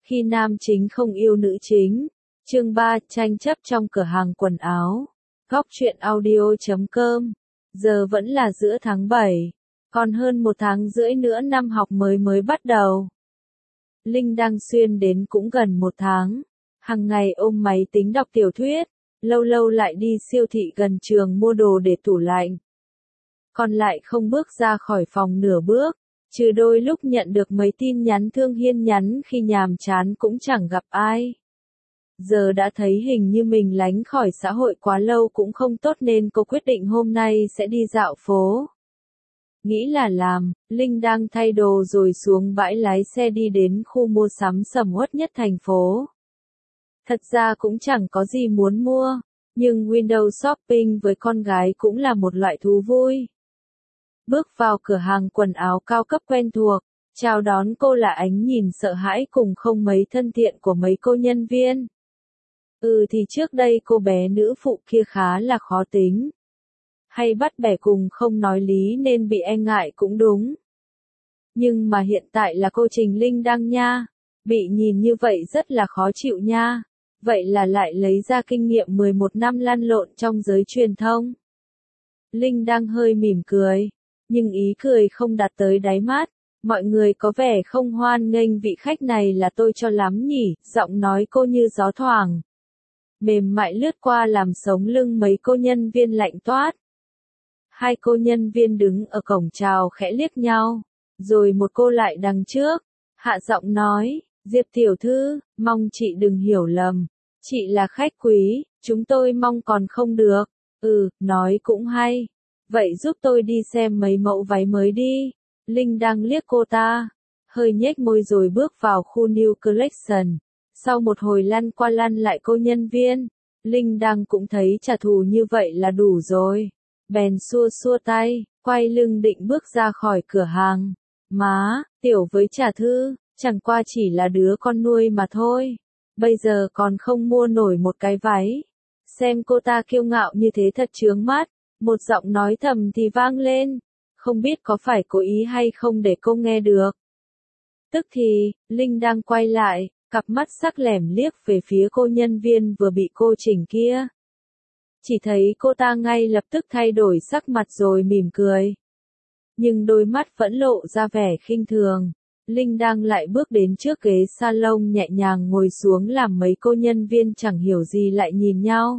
Khi nam chính không yêu nữ chính. Chương 3, tranh chấp trong cửa hàng quần áo. Góc truyện audio.com. Giờ vẫn là giữa tháng 7. Còn hơn 1 tháng rưỡi nữa năm học mới bắt đầu. Linh đang xuyên đến cũng gần 1 tháng. Hằng ngày ôm máy tính đọc tiểu thuyết. Lâu lâu lại đi siêu thị gần trường mua đồ để tủ lạnh. Còn lại không bước ra khỏi phòng nửa bước. Trừ đôi lúc nhận được mấy tin nhắn thương hiên nhắn khi nhàm chán cũng chẳng gặp ai. Giờ đã thấy hình như mình lánh khỏi xã hội quá lâu cũng không tốt nên cô quyết định hôm nay sẽ đi dạo phố. Nghĩ là làm, Linh đang thay đồ rồi xuống bãi lái xe đi đến khu mua sắm sầm uất nhất thành phố. Thật ra cũng chẳng có gì muốn mua, nhưng window shopping với con gái cũng là một loại thú vui. Bước vào cửa hàng quần áo cao cấp quen thuộc, chào đón cô là ánh nhìn sợ hãi cùng không mấy thân thiện của mấy cô nhân viên. Thì trước đây cô bé nữ phụ kia khá là khó tính. Hay bắt bẻ cùng không nói lý nên bị e ngại cũng đúng. Nhưng mà hiện tại là cô Trình Linh Đăng nha. Bị nhìn như vậy rất là khó chịu nha. Vậy là lại lấy ra kinh nghiệm 11 năm lăn lộn trong giới truyền thông. Linh Đăng hơi mỉm cười. Nhưng ý cười không đạt tới đáy mắt. Mọi người có vẻ không hoan nghênh vị khách này là tôi cho lắm nhỉ. Giọng nói cô như gió thoảng. Mềm mại lướt qua làm sống lưng mấy cô nhân viên lạnh toát. Hai cô nhân viên đứng ở cổng chào khẽ liếc nhau. Rồi một cô lại đằng trước. Hạ giọng nói, Diệp tiểu thư, mong chị đừng hiểu lầm. Chị là khách quý, chúng tôi mong còn không được. Nói cũng hay. Vậy giúp tôi đi xem mấy mẫu váy mới đi. Linh đang liếc cô ta. Hơi nhếch môi rồi bước vào khu New Collection. Sau một hồi lăn qua lăn lại cô nhân viên. Linh đang cũng thấy trả thù như vậy là đủ rồi. Bèn xua xua tay, quay lưng định bước ra khỏi cửa hàng. Má, tiểu với trà thư, chẳng qua chỉ là đứa con nuôi mà thôi. Bây giờ còn không mua nổi một cái váy. Xem cô ta kiêu ngạo như thế thật chướng mắt. Một giọng nói thầm thì vang lên. Không biết có phải cố ý hay không để cô nghe được. Tức thì, Linh đang quay lại, cặp mắt sắc lẻm liếc về phía cô nhân viên vừa bị cô chỉnh kia. Chỉ thấy cô ta ngay lập tức thay đổi sắc mặt rồi mỉm cười. Nhưng đôi mắt vẫn lộ ra vẻ khinh thường. Linh đang lại bước đến trước ghế salon nhẹ nhàng ngồi xuống làm mấy cô nhân viên chẳng hiểu gì lại nhìn nhau.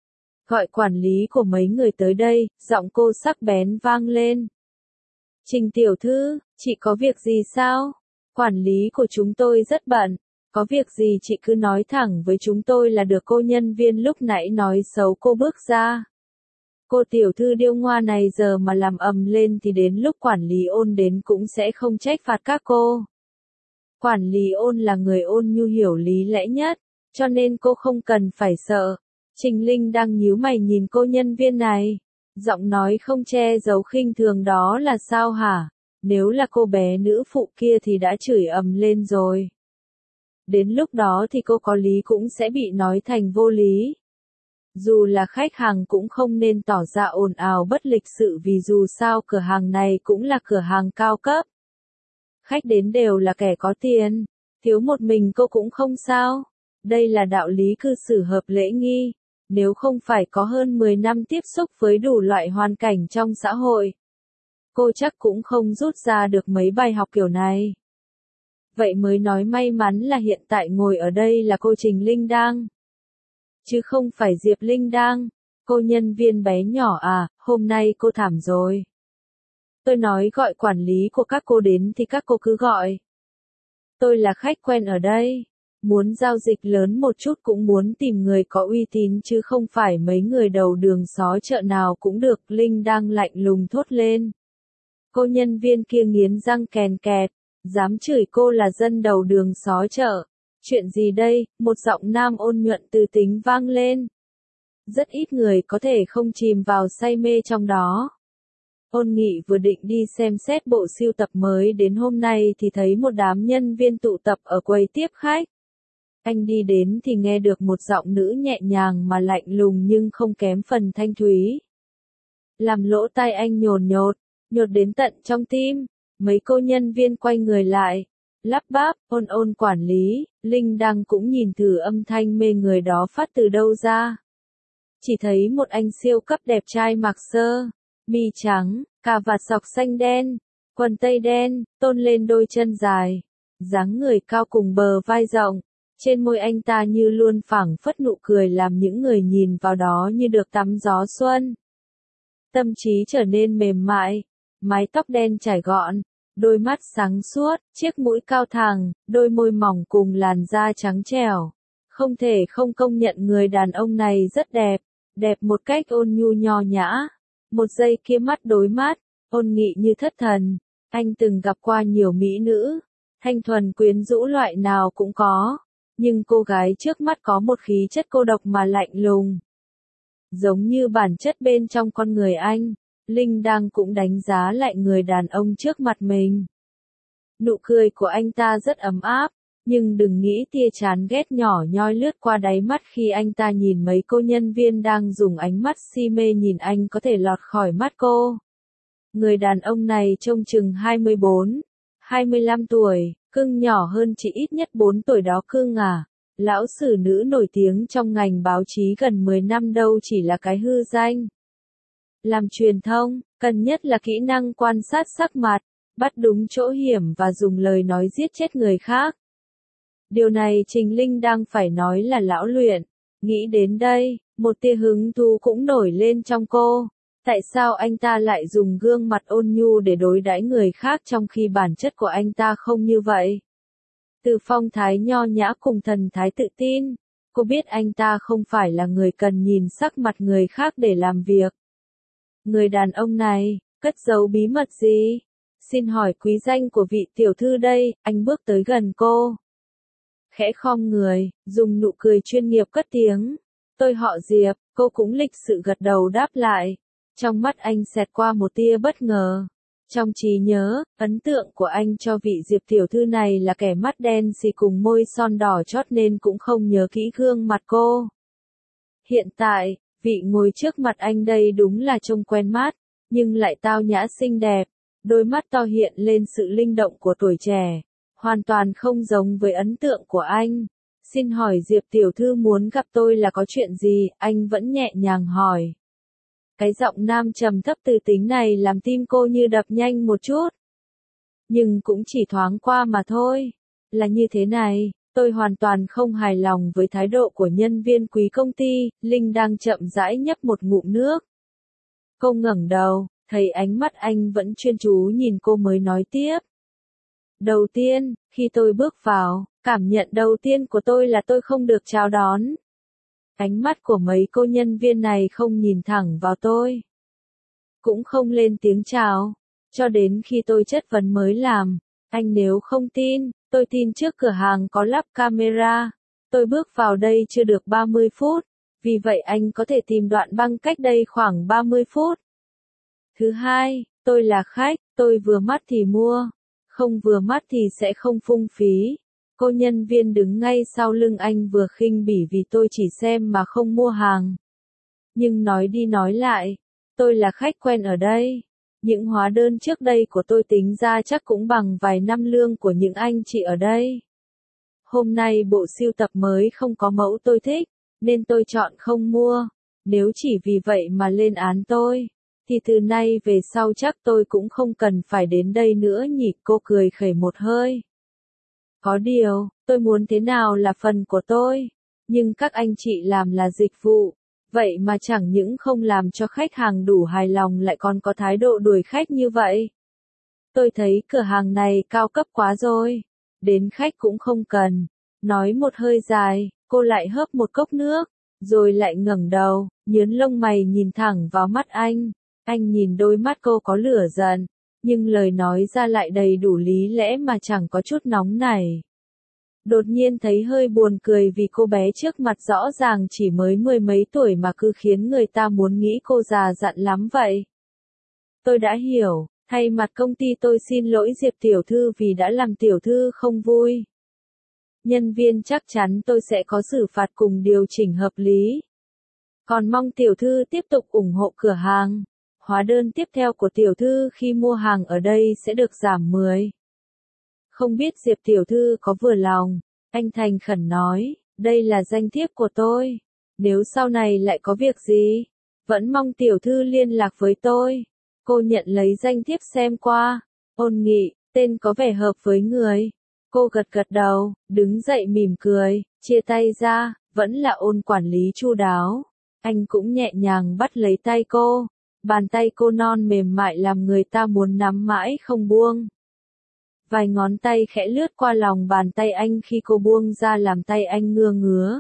Gọi quản lý của mấy người tới đây, giọng cô sắc bén vang lên. Trình tiểu thư, chị có việc gì sao? Quản lý của chúng tôi rất bận. Có việc gì chị cứ nói thẳng với chúng tôi là được. Cô nhân viên lúc nãy nói xấu cô bước ra. Cô tiểu thư điêu ngoa này giờ mà làm ầm lên thì đến lúc quản lý Ôn đến cũng sẽ không trách phạt các cô. Quản lý Ôn là người ôn nhu hiểu lý lẽ nhất, cho nên cô không cần phải sợ. Trình Linh đang nhíu mày nhìn cô nhân viên này. Giọng nói không che giấu khinh thường đó là sao hả? Nếu là cô bé nữ phụ kia thì đã chửi ầm lên rồi. Đến lúc đó thì cô có lý cũng sẽ bị nói thành vô lý. Dù là khách hàng cũng không nên tỏ ra ồn ào bất lịch sự vì dù sao cửa hàng này cũng là cửa hàng cao cấp. Khách đến đều là kẻ có tiền, thiếu một mình cô cũng không sao. Đây là đạo lý cư xử hợp lễ nghi, nếu không phải có hơn 10 năm tiếp xúc với đủ loại hoàn cảnh trong xã hội. Cô chắc cũng không rút ra được mấy bài học kiểu này. Vậy mới nói may mắn là hiện tại ngồi ở đây là cô Trình Linh Đăng. Chứ không phải Diệp Linh Đăng. Cô nhân viên bé nhỏ à, hôm nay cô thảm rồi. Tôi nói gọi quản lý của các cô đến thì các cô cứ gọi. Tôi là khách quen ở đây. Muốn giao dịch lớn một chút cũng muốn tìm người có uy tín chứ không phải mấy người đầu đường xó chợ nào cũng được. Linh Đăng lạnh lùng thốt lên. Cô nhân viên kia nghiến răng kèn kẹt. Dám chửi cô là dân đầu đường xó chợ. Chuyện gì đây? Một giọng nam ôn nhuận từ tính vang lên. Rất ít người có thể không chìm vào say mê trong đó. Ôn Nghị vừa định đi xem xét bộ sưu tập mới đến hôm nay thì thấy một đám nhân viên tụ tập ở quầy tiếp khách. Anh đi đến thì nghe được một giọng nữ nhẹ nhàng mà lạnh lùng nhưng không kém phần thanh thúy. Làm lỗ tai anh nhột đến tận trong tim. Mấy cô nhân viên quay người lại. lắp bắp, ôn ôn quản lý, Linh Đăng cũng nhìn thử âm thanh mê người đó phát từ đâu ra. Chỉ thấy một anh siêu cấp đẹp trai mặc sơ, mi trắng, cà vạt sọc xanh đen, quần tây đen, tôn lên đôi chân dài, dáng người cao cùng bờ vai rộng. Trên môi anh ta như luôn phảng phất nụ cười làm những người nhìn vào đó như được tắm gió xuân. Tâm trí trở nên mềm mại, mái tóc đen trải gọn, đôi mắt sáng suốt, chiếc mũi cao thẳng, đôi môi mỏng cùng làn da trắng trẻo. Không thể không công nhận người đàn ông này rất đẹp, đẹp một cách ôn nhu nho nhã. Một giây kia mắt đối mắt, ôn nghị như thất thần. Anh từng gặp qua nhiều mỹ nữ, thanh thuần quyến rũ loại nào cũng có. Nhưng cô gái trước mắt có một khí chất cô độc mà lạnh lùng. Giống như bản chất bên trong con người anh, Linh Đăng cũng đánh giá lại người đàn ông trước mặt mình. Nụ cười của anh ta rất ấm áp, nhưng đừng nghĩ tia chán ghét nhỏ nhoi lướt qua đáy mắt khi anh ta nhìn mấy cô nhân viên đang dùng ánh mắt si mê nhìn anh có thể lọt khỏi mắt cô. Người đàn ông này trông chừng 24, 25 tuổi. Cưng nhỏ hơn chị ít nhất 4 tuổi đó cưng à. Lão sử nữ nổi tiếng trong ngành báo chí gần 10 năm đâu chỉ là cái hư danh. Làm truyền thông, cần nhất là kỹ năng quan sát sắc mặt, bắt đúng chỗ hiểm và dùng lời nói giết chết người khác. Điều này Trình Linh đang phải nói là lão luyện. Nghĩ đến đây, một tia hứng thú cũng nổi lên trong cô. Tại sao anh ta lại dùng gương mặt ôn nhu để đối đãi người khác trong khi bản chất của anh ta không như vậy? Từ phong thái nho nhã cùng thần thái tự tin, cô biết anh ta không phải là người cần nhìn sắc mặt người khác để làm việc. Người đàn ông này, cất giấu bí mật gì? Xin hỏi quý danh của vị tiểu thư đây, anh bước tới gần cô. Khẽ khom người, dùng nụ cười chuyên nghiệp cất tiếng. Tôi họ Diệp, cô cũng lịch sự gật đầu đáp lại. Trong mắt anh xẹt qua một tia bất ngờ. Trong trí nhớ, ấn tượng của anh cho vị Diệp tiểu thư này là kẻ mắt đen xì cùng môi son đỏ chót nên cũng không nhớ kỹ gương mặt cô. Hiện tại, vị ngồi trước mặt anh đây đúng là trông quen mắt, nhưng lại tao nhã xinh đẹp. Đôi mắt to hiện lên sự linh động của tuổi trẻ, hoàn toàn không giống với ấn tượng của anh. Xin hỏi Diệp tiểu thư muốn gặp tôi là có chuyện gì? Anh vẫn nhẹ nhàng hỏi. Cái giọng nam trầm thấp từ tính này làm tim cô như đập nhanh một chút. Nhưng cũng chỉ thoáng qua mà thôi. Là như thế này, tôi hoàn toàn không hài lòng với thái độ của nhân viên quý công ty. Linh đang chậm rãi nhấp một ngụm nước. Cô ngẩng đầu, thấy ánh mắt anh vẫn chuyên chú nhìn cô mới nói tiếp. Đầu tiên, khi tôi bước vào, cảm nhận đầu tiên của tôi là tôi không được chào đón. Ánh mắt của mấy cô nhân viên này không nhìn thẳng vào tôi. Cũng không lên tiếng chào. Cho đến khi tôi chất vấn mới làm. Anh nếu không tin, tôi tin trước cửa hàng có lắp camera. Tôi bước vào đây chưa được 30 phút. Vì vậy anh có thể tìm đoạn băng cách đây khoảng 30 phút. Thứ hai, tôi là khách, tôi vừa mắt thì mua. Không vừa mắt thì sẽ không phung phí. Cô nhân viên đứng ngay sau lưng anh vừa khinh bỉ vì tôi chỉ xem mà không mua hàng. Nhưng nói đi nói lại, tôi là khách quen ở đây. Những hóa đơn trước đây của tôi tính ra chắc cũng bằng vài năm lương của những anh chị ở đây. Hôm nay bộ sưu tập mới không có mẫu tôi thích, nên tôi chọn không mua. Nếu chỉ vì vậy mà lên án tôi, thì từ nay về sau chắc tôi cũng không cần phải đến đây nữa nhỉ. Cô cười khẩy một hơi. Có điều, tôi muốn thế nào là phần của tôi, nhưng các anh chị làm là dịch vụ, vậy mà chẳng những không làm cho khách hàng đủ hài lòng lại còn có thái độ đuổi khách như vậy. Tôi thấy cửa hàng này cao cấp quá rồi, đến khách cũng không cần. Nói một hơi dài, cô lại hớp một cốc nước, rồi lại ngẩng đầu, nhướng lông mày nhìn thẳng vào mắt anh. Anh nhìn đôi mắt cô có lửa giận, nhưng lời nói ra lại đầy đủ lý lẽ mà chẳng có chút nóng nảy. Đột nhiên thấy hơi buồn cười vì cô bé trước mặt rõ ràng chỉ mới mười mấy tuổi mà cứ khiến người ta muốn nghĩ cô già dặn lắm vậy. Tôi đã hiểu, thay mặt công ty tôi xin lỗi Diệp tiểu thư vì đã làm tiểu thư không vui. Nhân viên chắc chắn tôi sẽ có xử phạt cùng điều chỉnh hợp lý. Còn mong tiểu thư tiếp tục ủng hộ cửa hàng. Hóa đơn tiếp theo của tiểu thư khi mua hàng ở đây sẽ được giảm 10. Không biết Diệp tiểu thư có vừa lòng, anh thành khẩn nói, đây là danh thiếp của tôi. Nếu sau này lại có việc gì, vẫn mong tiểu thư liên lạc với tôi. Cô nhận lấy danh thiếp xem qua, Ôn Nghị, tên có vẻ hợp với người. Cô gật gật đầu, đứng dậy mỉm cười, chia tay ra, vẫn là Ôn quản lý chu đáo. Anh cũng nhẹ nhàng bắt lấy tay cô, bàn tay cô non mềm mại làm người ta muốn nắm mãi không buông. Vài ngón tay khẽ lướt qua lòng bàn tay anh khi cô buông ra làm tay anh ngứa ngứa.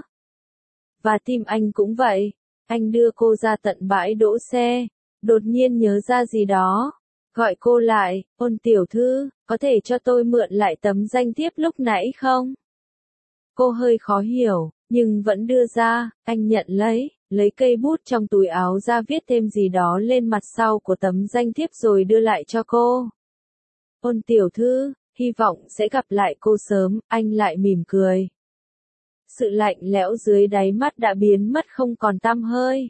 Và tim anh cũng vậy, anh đưa cô ra tận bãi đỗ xe, đột nhiên nhớ ra gì đó, gọi cô lại, Ôn tiểu thư, có thể cho tôi mượn lại tấm danh thiếp lúc nãy không? Cô hơi khó hiểu, nhưng vẫn đưa ra, anh nhận lấy cây bút trong túi áo ra viết thêm gì đó lên mặt sau của tấm danh thiếp rồi đưa lại cho cô. Ôn tiểu thư, hy vọng sẽ gặp lại cô sớm, anh lại mỉm cười. Sự lạnh lẽo dưới đáy mắt đã biến mất không còn tăm hơi.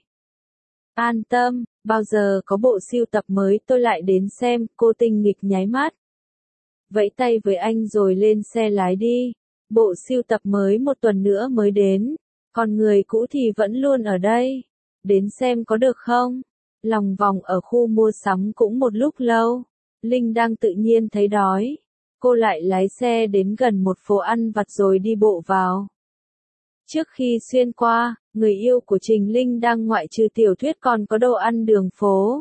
An tâm, bao giờ có bộ sưu tập mới tôi lại đến xem, cô tinh nghịch nháy mắt. Vẫy tay với anh rồi lên xe lái đi. Bộ sưu tập mới một tuần nữa mới đến, còn người cũ thì vẫn luôn ở đây. Đến xem có được không? Lòng vòng ở khu mua sắm cũng một lúc lâu. Linh đang tự nhiên thấy đói. Cô lại lái xe đến gần một phố ăn vặt rồi đi bộ vào. Trước khi xuyên qua, người yêu của Trình Linh đang ngoại trừ tiểu thuyết còn có đồ ăn đường phố.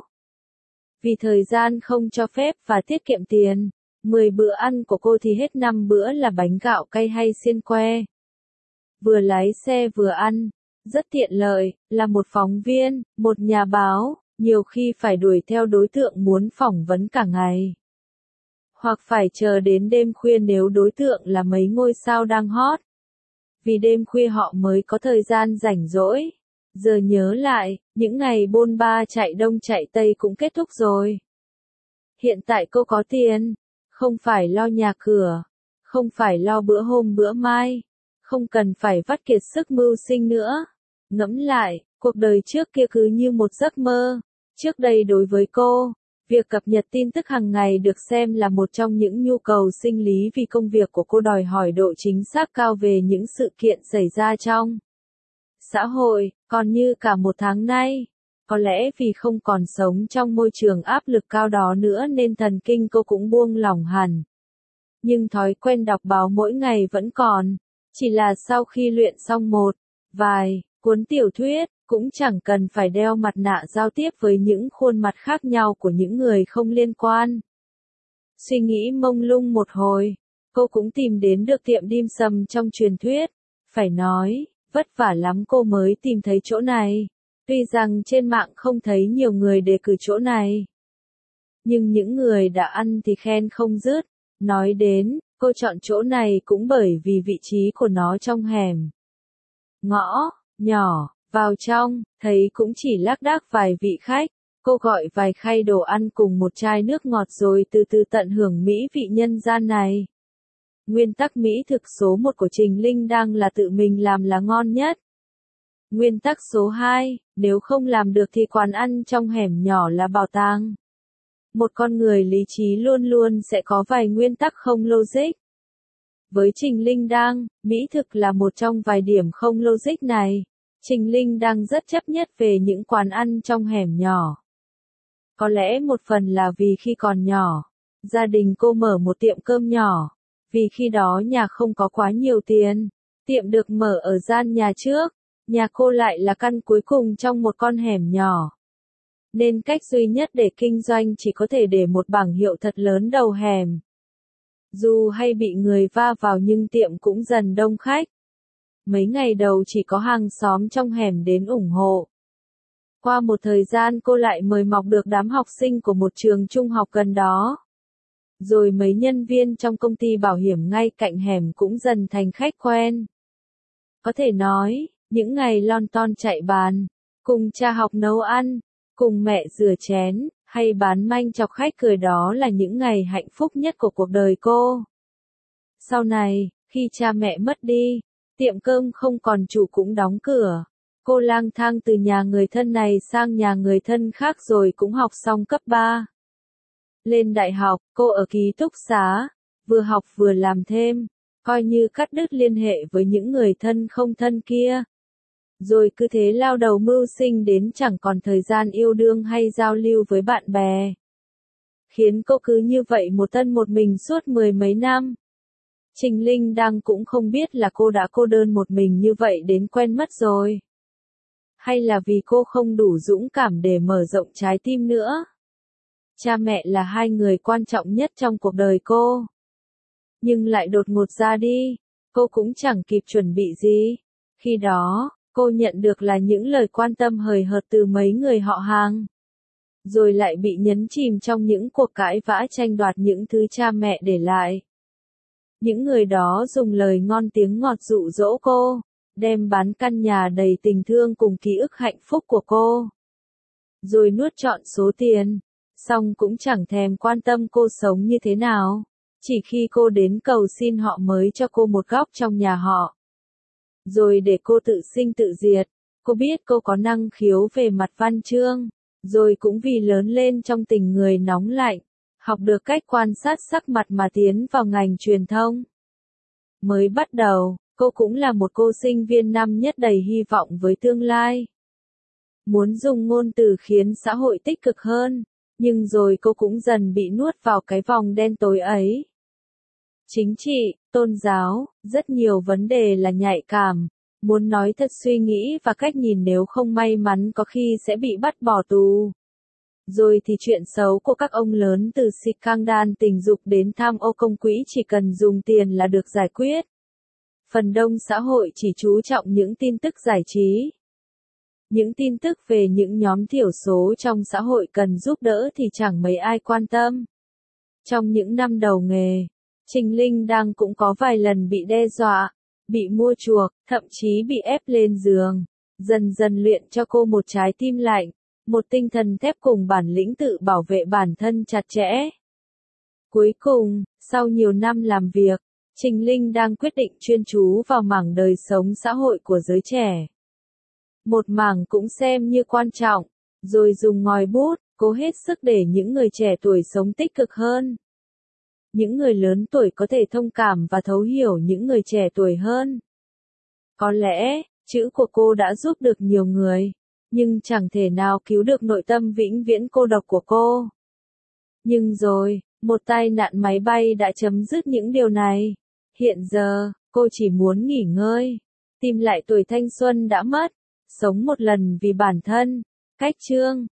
Vì thời gian không cho phép và tiết kiệm tiền, 10 bữa ăn của cô thì hết 5 bữa là bánh gạo cay hay xiên que. Vừa lái xe vừa ăn, rất tiện lợi, là một phóng viên, một nhà báo, nhiều khi phải đuổi theo đối tượng muốn phỏng vấn cả ngày. Hoặc phải chờ đến đêm khuya nếu đối tượng là mấy ngôi sao đang hot. Vì đêm khuya họ mới có thời gian rảnh rỗi. Giờ nhớ lại, những ngày bôn ba chạy đông chạy tây cũng kết thúc rồi. Hiện tại cô có tiền, không phải lo nhà cửa, không phải lo bữa hôm bữa mai, không cần phải vắt kiệt sức mưu sinh nữa. Ngẫm lại, cuộc đời trước kia cứ như một giấc mơ. Trước đây đối với cô, việc cập nhật tin tức hàng ngày được xem là một trong những nhu cầu sinh lý vì công việc của cô đòi hỏi độ chính xác cao về những sự kiện xảy ra trong xã hội, còn như cả một tháng nay. Có lẽ vì không còn sống trong môi trường áp lực cao đó nữa nên thần kinh cô cũng buông lỏng hẳn. Nhưng thói quen đọc báo mỗi ngày vẫn còn, chỉ là sau khi luyện xong một vài cuốn tiểu thuyết, cũng chẳng cần phải đeo mặt nạ giao tiếp với những khuôn mặt khác nhau của những người không liên quan. Suy nghĩ mông lung một hồi, cô cũng tìm đến được tiệm dim sum trong truyền thuyết. Phải nói, vất vả lắm cô mới tìm thấy chỗ này. Tuy rằng trên mạng không thấy nhiều người đề cử chỗ này, nhưng những người đã ăn thì khen không dứt. Nói đến, cô chọn chỗ này cũng bởi vì vị trí của nó trong hẻm ngõ nhỏ. Vào trong, thấy cũng chỉ lác đác vài vị khách, cô gọi vài khay đồ ăn cùng một chai nước ngọt rồi từ từ tận hưởng mỹ vị nhân gian này. Nguyên tắc mỹ thực số 1 của Trình Linh đang là tự mình làm là ngon nhất. Nguyên tắc số 2, nếu không làm được thì quán ăn trong hẻm nhỏ là bảo tàng. Một con người lý trí luôn luôn sẽ có vài nguyên tắc không logic. Với Trình Linh đang, mỹ thực là một trong vài điểm không logic này. Trình Linh đang rất chấp nhất về những quán ăn trong hẻm nhỏ. Có lẽ một phần là vì khi còn nhỏ, gia đình cô mở một tiệm cơm nhỏ. Vì khi đó nhà không có quá nhiều tiền, tiệm được mở ở gian nhà trước, nhà cô lại là căn cuối cùng trong một con hẻm nhỏ. Nên cách duy nhất để kinh doanh chỉ có thể để một bảng hiệu thật lớn đầu hẻm. Dù hay bị người va vào nhưng tiệm cũng dần đông khách. Mấy ngày đầu chỉ có hàng xóm trong hẻm đến ủng hộ. Qua một thời gian cô lại mời mọc được đám học sinh của một trường trung học gần đó. Rồi mấy nhân viên trong công ty bảo hiểm ngay cạnh hẻm cũng dần thành khách quen. Có thể nói, những ngày lon ton chạy bàn, cùng cha học nấu ăn, cùng mẹ rửa chén, hay bán manh chọc khách cười đó là những ngày hạnh phúc nhất của cuộc đời cô. Sau này, khi cha mẹ mất đi, tiệm cơm không còn chủ cũng đóng cửa. Cô lang thang từ nhà người thân này sang nhà người thân khác rồi cũng học xong cấp 3. Lên đại học, cô ở ký túc xá. vừa học vừa làm thêm, coi như cắt đứt liên hệ với những người thân không thân kia. Rồi cứ thế lao đầu mưu sinh đến chẳng còn thời gian yêu đương hay giao lưu với bạn bè. Khiến cô cứ như vậy một thân một mình suốt 10 mấy năm. Trình Linh Đăng cũng không biết là cô đã cô đơn một mình như vậy đến quen mất rồi. Hay là vì cô không đủ dũng cảm để mở rộng trái tim nữa. Cha mẹ là hai người quan trọng nhất trong cuộc đời cô. Nhưng lại đột ngột ra đi, cô cũng chẳng kịp chuẩn bị gì. Khi đó, cô nhận được là những lời quan tâm hời hợt từ mấy người họ hàng. Rồi lại bị nhấn chìm trong những cuộc cãi vã tranh đoạt những thứ cha mẹ để lại. Những người đó dùng lời ngon tiếng ngọt dụ dỗ cô, đem bán căn nhà đầy tình thương cùng ký ức hạnh phúc của cô. Rồi nuốt trọn số tiền, xong cũng chẳng thèm quan tâm cô sống như thế nào. Chỉ khi cô đến cầu xin họ mới cho cô một góc trong nhà họ. Rồi để cô tự sinh tự diệt. Cô biết cô có năng khiếu về mặt văn chương. Rồi cũng vì lớn lên trong tình người nóng lạnh, học được cách quan sát sắc mặt mà tiến vào ngành truyền thông. Mới bắt đầu, cô cũng là một cô sinh viên năm nhất đầy hy vọng với tương lai. Muốn dùng ngôn từ khiến xã hội tích cực hơn, nhưng rồi cô cũng dần bị nuốt vào cái vòng đen tối ấy. Chính trị, tôn giáo, rất nhiều vấn đề là nhạy cảm. Muốn nói thật suy nghĩ và cách nhìn nếu không may mắn có khi sẽ bị bắt bỏ tù. Rồi thì chuyện xấu của các ông lớn từ scandal tình dục đến tham ô công quỹ chỉ cần dùng tiền là được giải quyết. Phần đông xã hội chỉ chú trọng những tin tức giải trí. Những tin tức về những nhóm thiểu số trong xã hội cần giúp đỡ thì chẳng mấy ai quan tâm. Trong những năm đầu nghề, Trình Linh Đăng cũng có vài lần bị đe dọa, bị mua chuộc, thậm chí bị ép lên giường. Dần dần luyện cho cô một trái tim lạnh, một tinh thần thép cùng bản lĩnh tự bảo vệ bản thân chặt chẽ. Cuối cùng, sau nhiều năm làm việc, Trình Linh Đăng quyết định chuyên chú vào mảng đời sống xã hội của giới trẻ. Một mảng cũng xem như quan trọng, rồi dùng ngòi bút, cố hết sức để những người trẻ tuổi sống tích cực hơn. Những người lớn tuổi có thể thông cảm và thấu hiểu những người trẻ tuổi hơn. Có lẽ, chữ của cô đã giúp được nhiều người, nhưng chẳng thể nào cứu được nội tâm vĩnh viễn cô độc của cô. Nhưng rồi, một tai nạn máy bay đã chấm dứt những điều này. Hiện giờ, cô chỉ muốn nghỉ ngơi, tìm lại tuổi thanh xuân đã mất, sống một lần vì bản thân. Cách chương